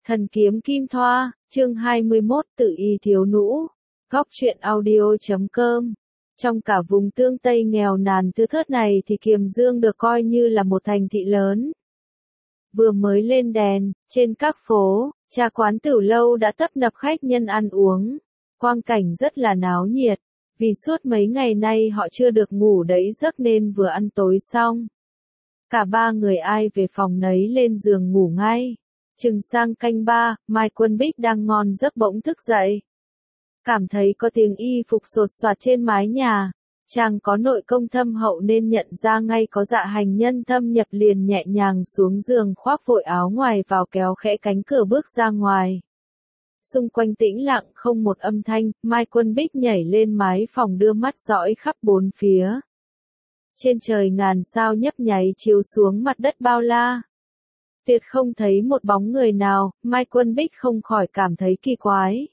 Thần kiếm kim thoa, chương 21 tự y thiếu nữ. Góc truyện audio.com. Trong cả vùng Tương Tây nghèo nàn thưa thớt này thì Kiềm Dương được coi như là một thành thị lớn. Vừa mới lên đèn, trên các phố, trà quán tiểu lâu đã tấp nập khách nhân ăn uống. Quang cảnh rất là náo nhiệt, vì suốt mấy ngày nay họ chưa được ngủ đẫy giấc nên vừa ăn tối xong. Cả ba người ai về phòng nấy lên giường ngủ ngay. Chừng sang canh ba, Mai Quân Bích đang ngon giấc bỗng thức dậy. Cảm thấy có tiếng y phục sột soạt trên mái nhà. Chàng có nội công thâm hậu nên nhận ra ngay có dạ hành nhân thâm nhập liền nhẹ nhàng xuống giường khoác vội áo ngoài vào kéo khẽ cánh cửa bước ra ngoài. Xung quanh tĩnh lặng không một âm thanh, Mai Quân Bích nhảy lên mái phòng đưa mắt dõi khắp bốn phía. Trên trời ngàn sao nhấp nháy chiếu xuống mặt đất bao la. Tuyệt không thấy một bóng người nào, Mai Quân Bích không khỏi cảm thấy kỳ quái.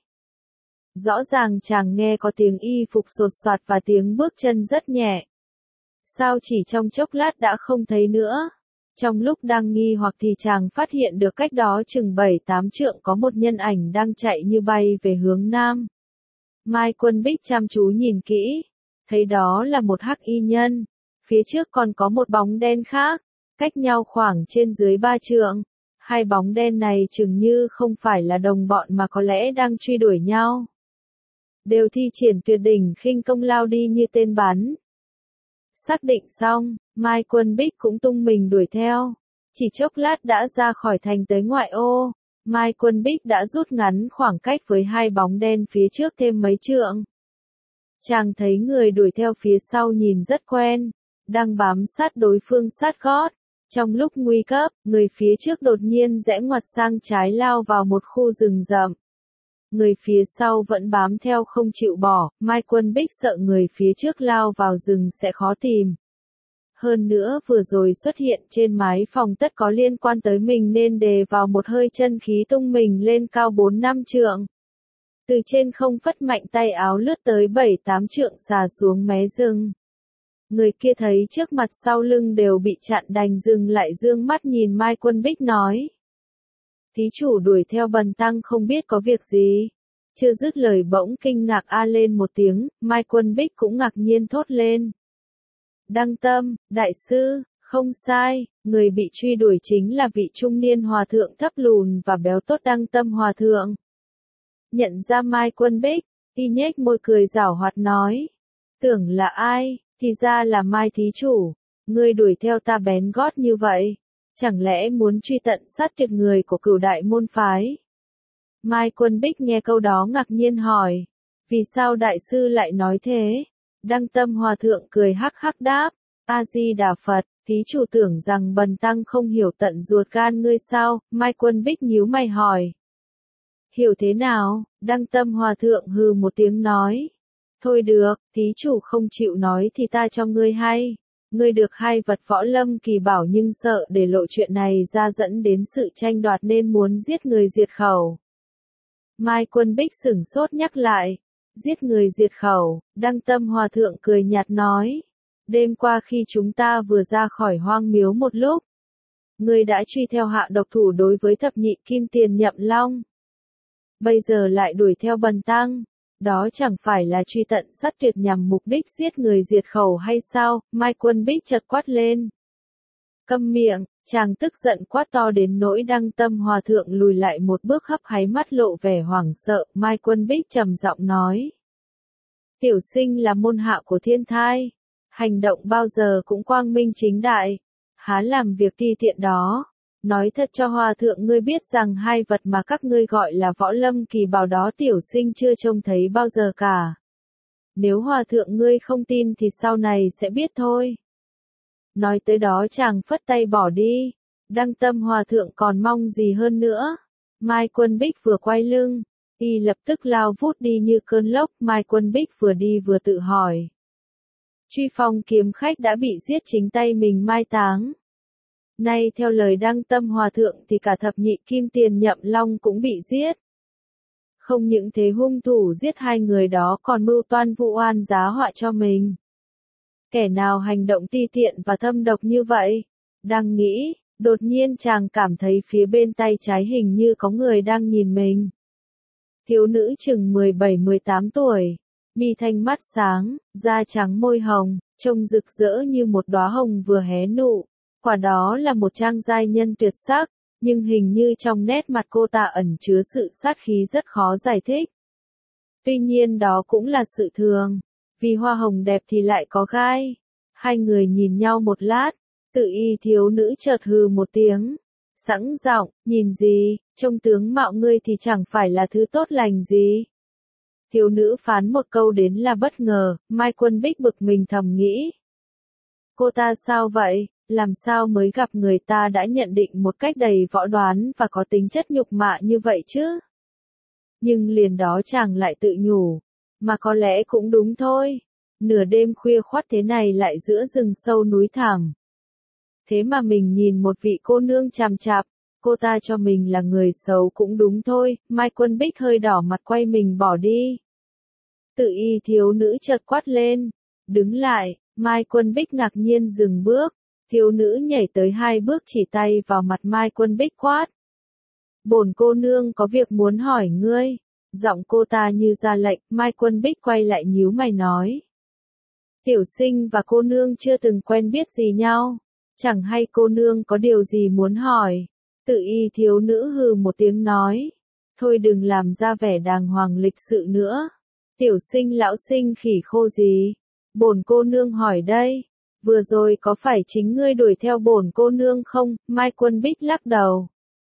Rõ ràng chàng nghe có tiếng y phục sột soạt và tiếng bước chân rất nhẹ. Sao chỉ trong chốc lát đã không thấy nữa? Trong lúc đang nghi hoặc thì chàng phát hiện được cách đó chừng 7-8 trượng có một nhân ảnh đang chạy như bay về hướng nam. Mai Quân Bích chăm chú nhìn kỹ, thấy đó là một hắc y nhân. Phía trước còn có một bóng đen khác, cách nhau khoảng trên dưới 3 trượng. Hai bóng đen này chừng như không phải là đồng bọn mà có lẽ đang truy đuổi nhau. Đều thi triển tuyệt đỉnh khinh công lao đi như tên bắn. Xác định xong, Mai Quân Bích cũng tung mình đuổi theo. Chỉ chốc lát đã ra khỏi thành tới ngoại ô. Mai Quân Bích đã rút ngắn khoảng cách với hai bóng đen phía trước thêm mấy trượng. Chàng thấy người đuổi theo phía sau nhìn rất quen, đang bám sát đối phương sát gót. Trong lúc nguy cấp, người phía trước đột nhiên rẽ ngoặt sang trái lao vào một khu rừng rậm. Người phía sau vẫn bám theo không chịu bỏ, Mai Quân Bích sợ người phía trước lao vào rừng sẽ khó tìm. Hơn nữa vừa rồi xuất hiện trên mái phòng tất có liên quan tới mình nên đề vào một hơi chân khí tung mình lên cao 4-5 trượng. Từ trên không phất mạnh tay áo lướt tới 7-8 trượng xà xuống mé rừng. Người kia thấy trước mặt sau lưng đều bị chặn đành dừng lại dương mắt nhìn Mai Quân Bích nói. Thí chủ đuổi theo bần tăng không biết có việc gì. Chưa dứt lời bỗng kinh ngạc a lên một tiếng, Mai Quân Bích cũng ngạc nhiên thốt lên. Đăng Tâm, đại sư, không sai, người bị truy đuổi chính là vị trung niên hòa thượng thấp lùn và béo tốt Đăng Tâm hòa thượng. Nhận ra Mai Quân Bích, y nhếch môi cười giảo hoạt nói. Tưởng là ai, thì ra là Mai thí chủ, ngươi đuổi theo ta bén gót như vậy. Chẳng lẽ muốn truy tận sát tuyệt người của Cửu Đại môn phái? Mai Quân Bích nghe câu đó ngạc nhiên hỏi. Vì sao đại sư lại nói thế? Đăng Tâm hòa thượng cười hắc hắc đáp. A-di-đà Phật, thí chủ tưởng rằng bần tăng không hiểu tận ruột gan ngươi sao? Mai Quân Bích nhíu mày hỏi. Hiểu thế nào? Đăng Tâm hòa thượng hừ một tiếng nói. Thôi được, thí chủ không chịu nói thì ta cho ngươi hay. Ngươi được hai vật võ lâm kỳ bảo nhưng sợ để lộ chuyện này ra dẫn đến sự tranh đoạt nên muốn giết người diệt khẩu. Mai Quân Bích sửng sốt nhắc lại. Giết người diệt khẩu, Đăng Tâm hòa thượng cười nhạt nói. Đêm qua khi chúng ta vừa ra khỏi hoang miếu một lúc, ngươi đã truy theo hạ độc thủ đối với thập nhị kim tiền nhậm long. Bây giờ lại đuổi theo bần tăng. Đó chẳng phải là truy tận sát tuyệt nhằm mục đích giết người diệt khẩu hay sao? Mai Quân Bích chợt quát lên. Câm miệng, chàng tức giận quát to đến nỗi Đăng Tâm hòa thượng lùi lại một bước hấp háy mắt lộ vẻ hoảng sợ. Mai Quân Bích trầm giọng nói. Tiểu sinh là môn hạ của thiên thai. Hành động bao giờ cũng quang minh chính đại. Há làm việc ti tiện đó. Nói thật cho hòa thượng ngươi biết rằng hai vật mà các ngươi gọi là võ lâm kỳ bảo đó tiểu sinh chưa trông thấy bao giờ cả. Nếu hòa thượng ngươi không tin thì sau này sẽ biết thôi. Nói tới đó chàng phất tay bỏ đi. Đăng Tâm hòa thượng còn mong gì hơn nữa. Mai Quân Bích vừa quay lưng, y lập tức lao vút đi như cơn lốc. Mai Quân Bích vừa đi vừa tự hỏi. Truy phong kiếm khách đã bị giết chính tay mình mai táng. Nay theo lời Đăng Tâm hòa thượng thì cả thập nhị kim tiền nhậm long cũng bị giết. Không những thế hung thủ giết hai người đó còn mưu toan vụ oan giá họa cho mình. Kẻ nào hành động ti tiện và thâm độc như vậy? Đang nghĩ, Đột nhiên chàng cảm thấy phía bên tay trái hình như có người đang nhìn mình. Thiếu nữ chừng 17-18 tuổi, mi thanh mắt sáng, da trắng môi hồng, trông rực rỡ như một đóa hồng vừa hé nụ. Quả đó là một trang giai nhân tuyệt sắc, nhưng hình như trong nét mặt cô ta ẩn chứa sự sát khí rất khó giải thích. Tuy nhiên đó cũng là sự thường, vì hoa hồng đẹp thì lại có gai. Hai người nhìn nhau một lát, Tự y thiếu nữ chợt hừ một tiếng, sẵn giọng, nhìn gì, trông tướng mạo ngươi thì chẳng phải là thứ tốt lành gì. Thiếu nữ phán một câu đến là bất ngờ, Mai Quân Bích bực mình thầm nghĩ. Cô ta sao vậy, làm sao mới gặp người ta đã nhận định một cách đầy võ đoán và có tính chất nhục mạ như vậy chứ? Nhưng liền đó chàng lại tự nhủ, mà có lẽ cũng đúng thôi, nửa đêm khuya khoắt thế này lại giữa rừng sâu núi thẳm. Thế mà mình nhìn một vị cô nương chằm chạp, cô ta cho mình là người xấu cũng đúng thôi, Mai Quân Bích hơi đỏ mặt quay mình bỏ đi. Tự y thiếu nữ chợt quát lên, đứng lại, Mai Quân Bích ngạc nhiên dừng bước, thiếu nữ nhảy tới 2 bước chỉ tay vào mặt Mai Quân Bích quát. Bổn cô nương có việc muốn hỏi ngươi, giọng cô ta như ra lệnh, Mai Quân Bích quay lại nhíu mày nói. Tiểu sinh và cô nương chưa từng quen biết gì nhau, chẳng hay cô nương có điều gì muốn hỏi. Tự y thiếu nữ hừ một tiếng nói, thôi đừng làm ra vẻ đàng hoàng lịch sự nữa. Tiểu sinh lão sinh khỉ khô gì? Bổn cô nương hỏi đây, vừa rồi có phải chính ngươi đuổi theo bổn cô nương không? Mai Quân Bích lắc đầu.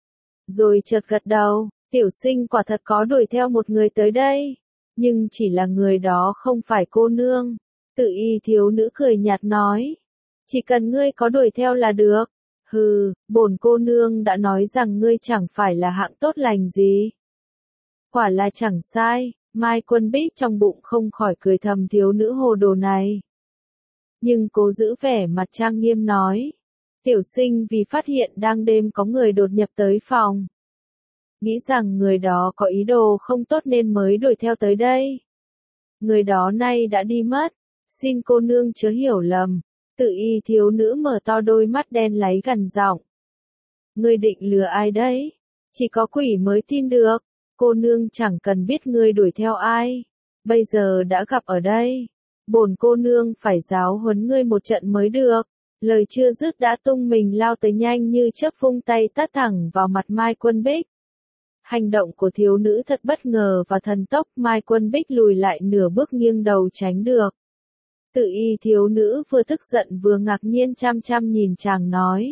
Rồi chợt gật đầu, tiểu sinh quả thật có đuổi theo một người tới đây, nhưng chỉ là người đó không phải cô nương. Tự y thiếu nữ cười nhạt nói, chỉ cần ngươi có đuổi theo là được. Hừ, bổn cô nương đã nói rằng ngươi chẳng phải là hạng tốt lành gì. Quả là chẳng sai, Mai Quân Bích trong bụng không khỏi cười thầm thiếu nữ hồ đồ này. Nhưng cố giữ vẻ mặt trang nghiêm nói, tiểu sinh vì phát hiện đang đêm có người đột nhập tới phòng. Nghĩ rằng người đó có ý đồ không tốt nên mới đuổi theo tới đây. Người đó nay đã đi mất, xin cô nương chớ hiểu lầm. Tự y thiếu nữ mở to đôi mắt đen láy gằn giọng. Ngươi định lừa ai đấy? Chỉ có quỷ mới tin được. Cô nương chẳng cần biết ngươi đuổi theo ai. Bây giờ đã gặp ở đây. Bổn cô nương phải giáo huấn ngươi một trận mới được. Lời chưa dứt đã tung mình lao tới nhanh như chớp vung tay tát thẳng vào mặt Mai Quân Bích. Hành động của thiếu nữ thật bất ngờ và thần tốc, Mai Quân Bích lùi lại nửa bước nghiêng đầu tránh được. Tự y thiếu nữ vừa tức giận vừa ngạc nhiên chăm chăm nhìn chàng nói.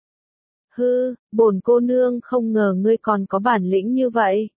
Hư, bổn cô nương không ngờ ngươi còn có bản lĩnh như vậy.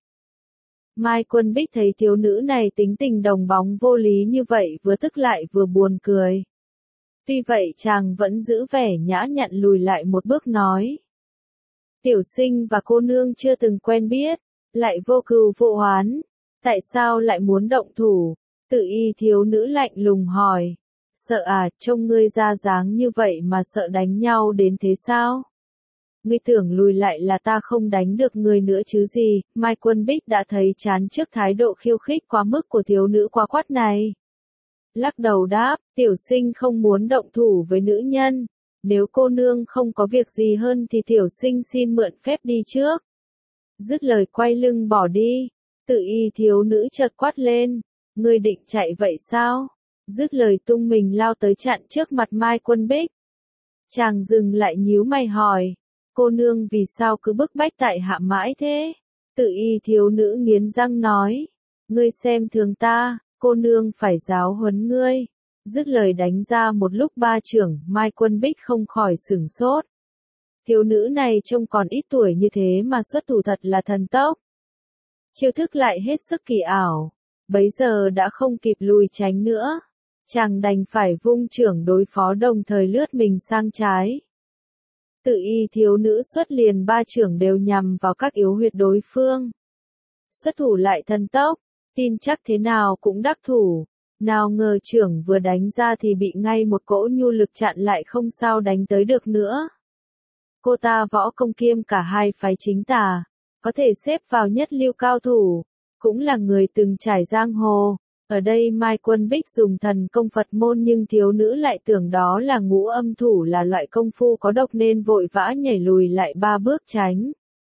Mai Quân Bích thấy thiếu nữ này tính tình đồng bóng vô lý như vậy vừa tức lại vừa buồn cười. Tuy vậy chàng vẫn giữ vẻ nhã nhặn lùi lại một bước nói. Tiểu sinh và cô nương chưa từng quen biết, lại vô cừu vô oán, tại sao lại muốn động thủ? Tự y thiếu nữ lạnh lùng hỏi. Sợ à, trông ngươi ra dáng như vậy mà sợ đánh nhau đến thế sao? Ngươi tưởng lùi lại là ta không đánh được ngươi nữa chứ gì? Mai Quân Bích đã thấy chán trước thái độ khiêu khích quá mức của thiếu nữ quá quát này. Lắc đầu đáp, tiểu sinh không muốn động thủ với nữ nhân. Nếu cô nương không có việc gì hơn thì tiểu sinh xin mượn phép đi trước. Dứt lời quay lưng bỏ đi. Tự y thiếu nữ chợt quát lên. Ngươi định chạy vậy sao? Dứt lời tung mình lao tới chặn trước mặt Mai Quân Bích. Chàng dừng lại nhíu mày hỏi. Cô nương vì sao cứ bức bách tại hạ mãi thế? Tự y thiếu nữ nghiến răng nói. Ngươi xem thường ta, cô nương phải giáo huấn ngươi. Dứt lời đánh ra một lúc 3 chưởng, Mai Quân Bích không khỏi sửng sốt. Thiếu nữ này trông còn ít tuổi như thế mà xuất thủ thật là thần tốc. Chiêu thức lại hết sức kỳ ảo. Bấy giờ đã không kịp lùi tránh nữa. Chàng đành phải vung chưởng đối phó đồng thời lướt mình sang trái. Tự y thiếu nữ xuất liền 3 chưởng đều nhằm vào các yếu huyệt đối phương. Xuất thủ lại thần tốc, tin chắc thế nào cũng đắc thủ. Nào ngờ chưởng vừa đánh ra thì bị ngay một cỗ nhu lực chặn lại không sao đánh tới được nữa. Cô ta võ công kiêm cả hai phái chính tà, có thể xếp vào nhất lưu cao thủ, cũng là người từng trải giang hồ. Ở đây Mai Quân Bích dùng thần công Phật môn nhưng thiếu nữ lại tưởng đó là ngũ âm thủ là loại công phu có độc nên vội vã nhảy lùi lại 3 bước tránh.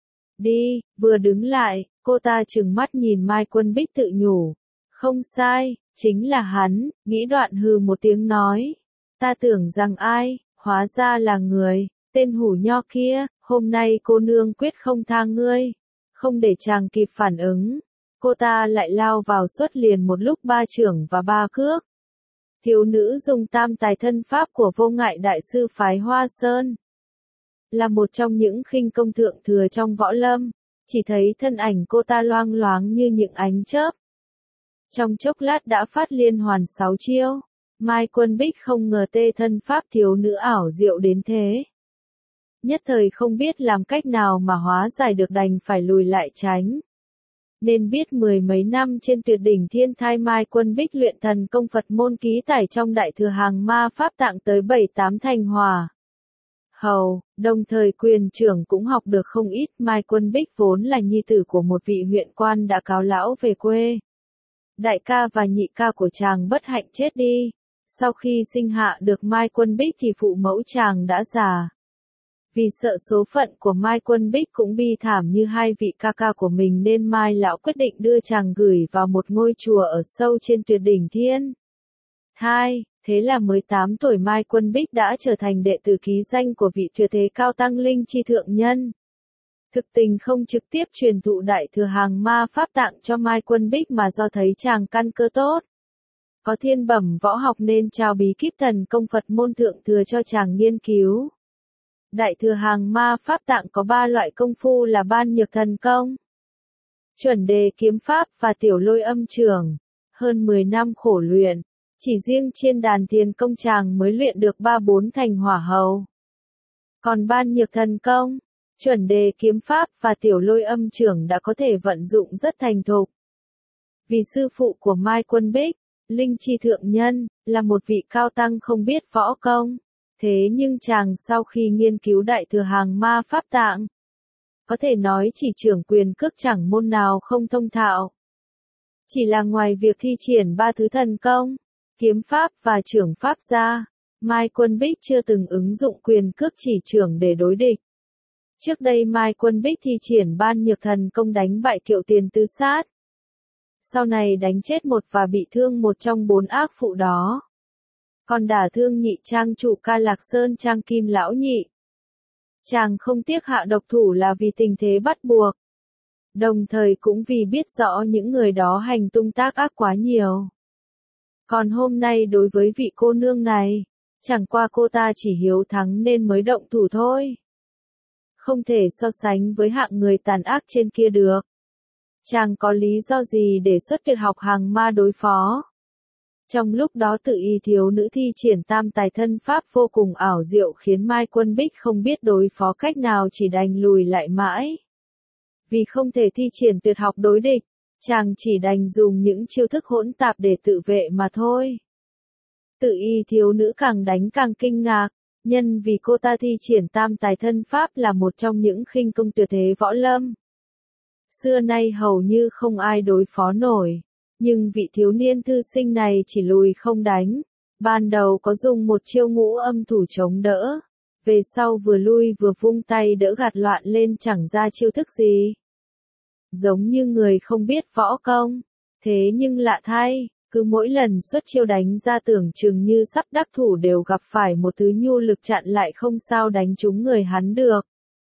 Đi, vừa đứng lại, cô ta trừng mắt nhìn Mai Quân Bích tự nhủ. Không sai, chính là hắn, nghĩ đoạn hừ một tiếng nói. Ta tưởng rằng ai, hóa ra là người, tên hủ nho kia, hôm nay cô nương quyết không tha ngươi. Không để chàng kịp phản ứng, cô ta lại lao vào xuất liền một lúc 3 chưởng và 3 cước. Thiếu nữ dùng tam tài thân pháp của Vô Ngại đại sư phái Hoa Sơn. Là một trong những khinh công thượng thừa trong võ lâm, chỉ thấy thân ảnh cô ta loang loáng như những ánh chớp. Trong chốc lát đã phát liên hoàn 6 chiêu, Mai Quân Bích không ngờ tê thân pháp thiếu nữ ảo diệu đến thế. Nhất thời không biết làm cách nào mà hóa giải được đành phải lùi lại tránh. Nên biết 10 mấy năm trên tuyệt đỉnh thiên thai Mai Quân Bích luyện thần công Phật môn ký tải trong đại thừa hàng ma pháp tạng tới 7-8 thành hòa. Hầu, đồng thời quyền trưởng cũng học được không ít. Mai Quân Bích vốn là nhi tử của một vị huyện quan đã cáo lão về quê. Đại ca và nhị ca của chàng bất hạnh chết đi. Sau khi sinh hạ được Mai Quân Bích thì phụ mẫu chàng đã già. Vì sợ số phận của Mai Quân Bích cũng bi thảm như hai vị ca ca của mình nên Mai lão quyết định đưa chàng gửi vào một ngôi chùa ở sâu trên tuyệt đỉnh thiên thai. Thế là mới 8 tuổi Mai Quân Bích đã trở thành đệ tử ký danh của vị tuyệt thế cao tăng Linh Chi thượng nhân. Thực tình không trực tiếp truyền thụ đại thừa hàng ma pháp tạng cho Mai Quân Bích mà do thấy chàng căn cơ tốt. Có thiên bẩm võ học nên trao bí kíp thần công Phật môn thượng thừa cho chàng nghiên cứu. Đại thừa hàng ma pháp tạng có 3 loại công phu là ban nhược thần công, chuẩn đề kiếm pháp và tiểu lôi âm trường. Hơn 10 năm khổ luyện, chỉ riêng trên đàn thiền công chàng mới luyện được 3-4 thành hỏa hầu. Còn ban nhược thần công, chuẩn đề kiếm pháp và tiểu lôi âm trường đã có thể vận dụng rất thành thục. Vì sư phụ của Mai Quân Bích, Linh Chi thượng nhân, là một vị cao tăng không biết võ công. Thế nhưng chàng sau khi nghiên cứu đại thừa hàng ma pháp tạng, có thể nói chỉ trưởng quyền cước chẳng môn nào không thông thạo. Chỉ là ngoài việc thi triển 3 thứ thần công, kiếm pháp và trưởng pháp ra, Mai Quân Bích chưa từng ứng dụng quyền cước chỉ trưởng để đối địch. Trước đây Mai Quân Bích thi triển ban nhược thần công đánh bại Kiệu Tiền Tư Sát. Sau này đánh chết một và bị thương một trong 4 ác phụ đó. Còn đả thương nhị trang chủ Ca Lạc Sơn Trang Kim Lão Nhị. Chàng không tiếc hạ độc thủ là vì tình thế bắt buộc. Đồng thời cũng vì biết rõ những người đó hành tung tác ác quá nhiều. Còn hôm nay đối với vị cô nương này, chẳng qua cô ta chỉ hiếu thắng nên mới động thủ thôi. Không thể so sánh với hạng người tàn ác trên kia được. Chàng có lý do gì để xuất tuyệt học hàng ma đối phó? Trong lúc đó tự y thiếu nữ thi triển tam tài thân pháp vô cùng ảo diệu khiến Mai Quân Bích không biết đối phó cách nào chỉ đành lùi lại mãi. Vì không thể thi triển tuyệt học đối địch, chàng chỉ đành dùng những chiêu thức hỗn tạp để tự vệ mà thôi. Tự y thiếu nữ càng đánh càng kinh ngạc, nhân vì cô ta thi triển tam tài thân pháp là một trong những khinh công tuyệt thế võ lâm. Xưa nay hầu như không ai đối phó nổi. Nhưng vị thiếu niên thư sinh này chỉ lùi không đánh. Ban đầu có dùng một chiêu ngũ âm thủ chống đỡ. Về sau vừa lui vừa vung tay đỡ gạt loạn lên chẳng ra chiêu thức gì. Giống như người không biết võ công. Thế nhưng lạ thay, cứ mỗi lần xuất chiêu đánh ra tưởng chừng như sắp đắc thủ đều gặp phải một thứ nhu lực chặn lại không sao đánh trúng người hắn được.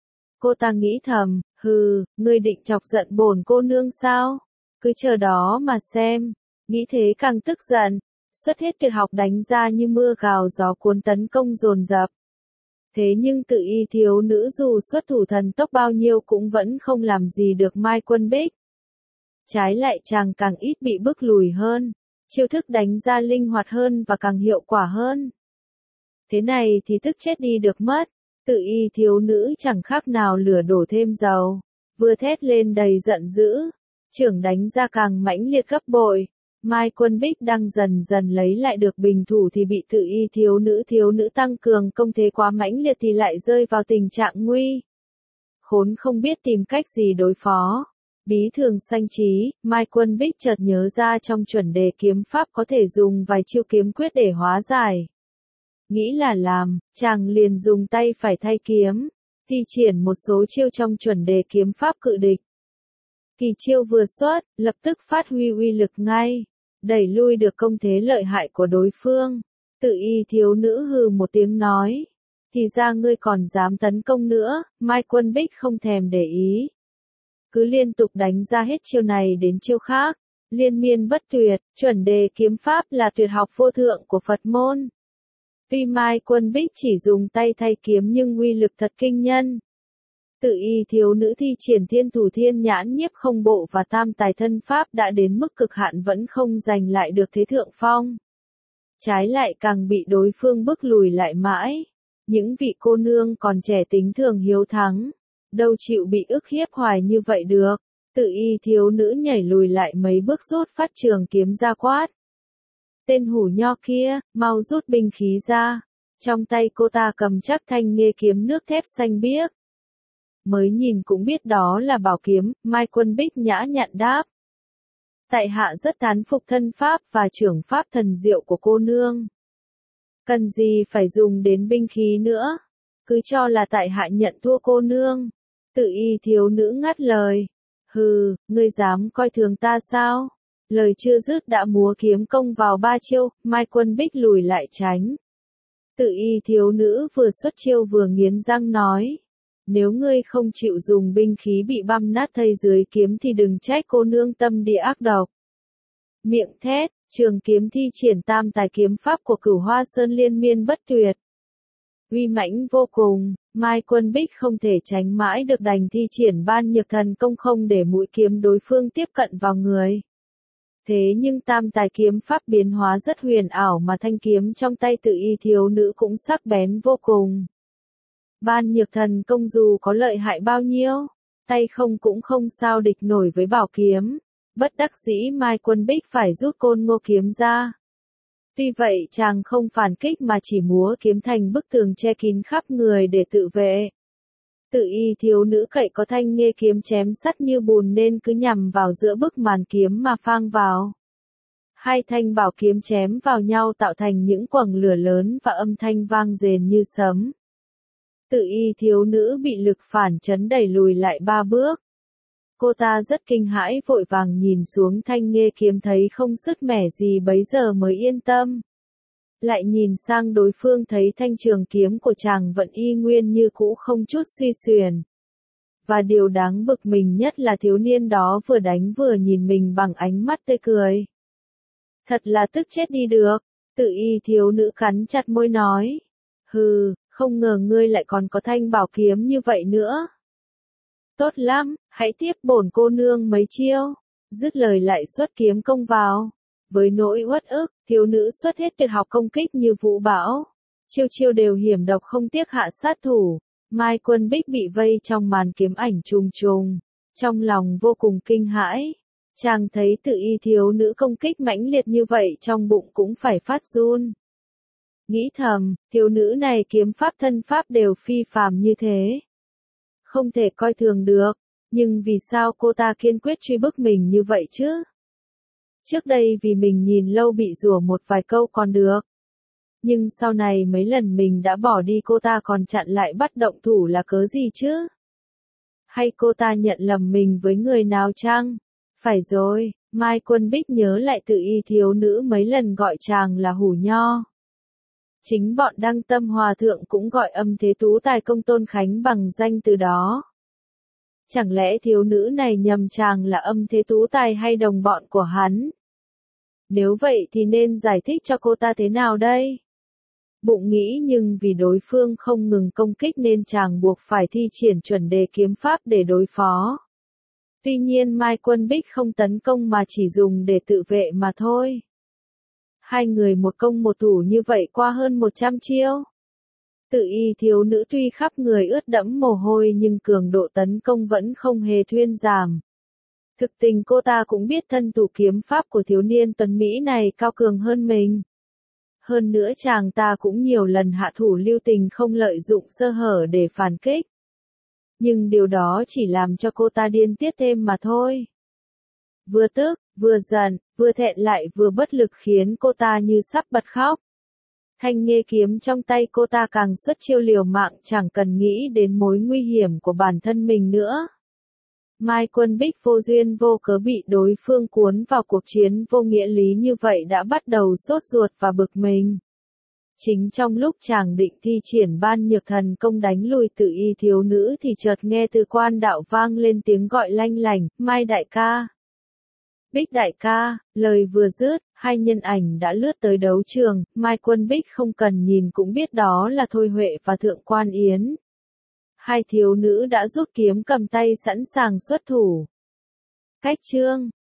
Cô ta nghĩ thầm, ngươi định chọc giận bổn cô nương sao? Cứ chờ đó mà xem. Nghĩ thế càng tức giận, xuất hết tuyệt học đánh ra như mưa gào gió cuốn tấn công dồn dập. Thế nhưng tự y thiếu nữ dù xuất thủ thần tốc bao nhiêu cũng vẫn không làm gì được Mai Quân Bích. Trái lại chàng càng ít bị bức lùi hơn, chiêu thức đánh ra linh hoạt hơn và càng hiệu quả hơn. Thế này thì tức chết đi được mất. Tự y thiếu nữ chẳng khác nào lửa đổ thêm dầu, vừa thét lên đầy giận dữ, chưởng đánh ra càng mãnh liệt gấp bội. Mai Quân Bích đang dần dần lấy lại được bình thủ thì bị tự y thiếu nữ tăng cường công thế quá mãnh liệt thì lại rơi vào tình trạng nguy. Khốn không biết tìm cách gì đối phó. Bí thường sanh trí, Mai Quân Bích chợt nhớ ra trong chuẩn đề kiếm pháp có thể dùng vài chiêu kiếm quyết để hóa giải. Nghĩ là làm, chàng liền dùng tay phải thay kiếm, thi triển một số chiêu trong chuẩn đề kiếm pháp cự địch. Kỳ chiêu vừa xuất, lập tức phát huy uy lực ngay, đẩy lui được công thế lợi hại của đối phương. Tự y thiếu nữ hừ một tiếng nói, thì ra ngươi còn dám tấn công nữa. Mai Quân Bích không thèm để ý, cứ liên tục đánh ra hết chiêu này đến chiêu khác, liên miên bất tuyệt. Chuẩn đề kiếm pháp là tuyệt học vô thượng của Phật môn. Tuy Mai Quân Bích chỉ dùng tay thay kiếm nhưng uy lực thật kinh nhân. Tự y thiếu nữ thi triển thiên thủ thiên nhãn nhiếp không bộ và tam tài thân pháp đã đến mức cực hạn vẫn không giành lại được thế thượng phong. Trái lại càng bị đối phương bức lùi lại mãi. Những vị cô nương còn trẻ tính thường hiếu thắng, đâu chịu bị ức hiếp hoài như vậy được. Tự y thiếu nữ nhảy lùi lại mấy bước rút phát trường kiếm ra quát. Tên hủ nho kia, mau rút binh khí ra. Trong tay cô ta cầm chắc thanh nghê kiếm nước thép xanh biếc. Mới nhìn cũng biết đó là bảo kiếm. Mai Quân Bích nhã nhặn đáp. Tại hạ rất thán phục thân pháp và trưởng pháp thần diệu của cô nương. Cần gì phải dùng đến binh khí nữa, cứ cho là tại hạ nhận thua cô nương. Tự y thiếu nữ ngắt lời. Hừ, ngươi dám coi thường ta sao? Lời chưa dứt đã múa kiếm công vào ba chiêu. Mai Quân Bích lùi lại tránh. Tự y thiếu nữ vừa xuất chiêu vừa nghiến răng nói. Nếu ngươi không chịu dùng binh khí bị băm nát thây dưới kiếm thì đừng trách cô nương tâm địa ác độc. Miệng thét, trường kiếm thi triển tam tài kiếm pháp của Cửu Hoa Sơn liên miên bất tuyệt. Uy mãnh vô cùng, Mai Quân Bích không thể tránh mãi được đành thi triển ban nhược thần công không để mũi kiếm đối phương tiếp cận vào người. Thế nhưng tam tài kiếm pháp biến hóa rất huyền ảo mà thanh kiếm trong tay tự y thiếu nữ cũng sắc bén vô cùng. Ban nhược thần công dù có lợi hại bao nhiêu, tay không cũng không sao địch nổi với bảo kiếm. Bất đắc dĩ Mai Quân Bích phải rút côn ngô kiếm ra. Tuy vậy chàng không phản kích mà chỉ múa kiếm thành bức tường che kín khắp người để tự vệ. Tự y thiếu nữ cậy có thanh nghê kiếm chém sắt như bùn nên cứ nhằm vào giữa bức màn kiếm mà phang vào. Hai thanh bảo kiếm chém vào nhau tạo thành những quầng lửa lớn và âm thanh vang rền như sấm. Tự y thiếu nữ bị lực phản chấn đẩy lùi lại 3 bước. Cô ta rất kinh hãi vội vàng nhìn xuống thanh nghê kiếm thấy không sứt mẻ gì bấy giờ mới yên tâm. Lại nhìn sang đối phương thấy thanh trường kiếm của chàng vẫn y nguyên như cũ không chút suy xuyển. Và điều đáng bực mình nhất là thiếu niên đó vừa đánh vừa nhìn mình bằng ánh mắt tươi cười. Thật là tức chết đi được, tự y thiếu nữ cắn chặt môi nói. Hừ, không ngờ ngươi lại còn có thanh bảo kiếm như vậy nữa. Tốt lắm, hãy tiếp bổn cô nương mấy chiêu. Dứt lời lại xuất kiếm công vào. Với nỗi uất ức, thiếu nữ xuất hết tuyệt học công kích như vũ bão. Chiêu chiêu đều hiểm độc không tiếc hạ sát thủ. Mai Quân Bích bị vây trong màn kiếm ảnh trùng trùng. Trong lòng vô cùng kinh hãi. Chàng thấy tự y thiếu nữ công kích mãnh liệt như vậy trong bụng cũng phải phát run. Nghĩ thầm, thiếu nữ này kiếm pháp thân pháp đều phi phàm như thế. Không thể coi thường được, nhưng vì sao cô ta kiên quyết truy bức mình như vậy chứ? Trước đây vì mình nhìn lâu bị rủa một vài câu còn được. Nhưng sau này mấy lần mình đã bỏ đi cô ta còn chặn lại bắt động thủ là cớ gì chứ? Hay cô ta nhận lầm mình với người nào chăng? Phải rồi, Mai Quân Bích nhớ lại tự y thiếu nữ mấy lần gọi chàng là hủ nho. Chính bọn Đăng Tâm Hòa Thượng cũng gọi Âm Thế Tú Tài Công Tôn Khánh bằng danh từ đó. Chẳng lẽ thiếu nữ này nhầm chàng là Âm Thế Tú Tài hay đồng bọn của hắn? Nếu vậy thì nên giải thích cho cô ta thế nào đây? Bụng nghĩ nhưng vì đối phương không ngừng công kích nên chàng buộc phải thi triển chuẩn đề kiếm pháp để đối phó. Tuy nhiên Mai Quân Bích không tấn công mà chỉ dùng để tự vệ mà thôi. Hai người một công một thủ như vậy qua hơn 100 chiêu. Tự y thiếu nữ tuy khắp người ướt đẫm mồ hôi nhưng cường độ tấn công vẫn không hề thuyên giảm. Thực tình cô ta cũng biết thân thủ kiếm pháp của thiếu niên tuấn Mỹ này cao cường hơn mình. Hơn nữa chàng ta cũng nhiều lần hạ thủ lưu tình không lợi dụng sơ hở để phản kích. Nhưng điều đó chỉ làm cho cô ta điên tiết thêm mà thôi. Vừa tức, vừa giận, vừa thẹn lại vừa bất lực khiến cô ta như sắp bật khóc. Thanh nghê kiếm trong tay cô ta càng xuất chiêu liều mạng, chẳng cần nghĩ đến mối nguy hiểm của bản thân mình nữa. Mai Quân Bích vô duyên vô cớ bị đối phương cuốn vào cuộc chiến vô nghĩa lý như vậy đã bắt đầu sốt ruột và bực mình. Chính trong lúc chàng định thi triển ban nhược thần công đánh lùi Tự Y thiếu nữ thì chợt nghe từ quan đạo vang lên tiếng gọi lanh lảnh, Mai đại ca. Bích đại ca, lời vừa dứt, hai nhân ảnh đã lướt tới đấu trường, Mai Quân Bích không cần nhìn cũng biết đó là Thôi Huệ và Thượng Quan Yến. Hai thiếu nữ đã rút kiếm cầm tay sẵn sàng xuất thủ. Cách chương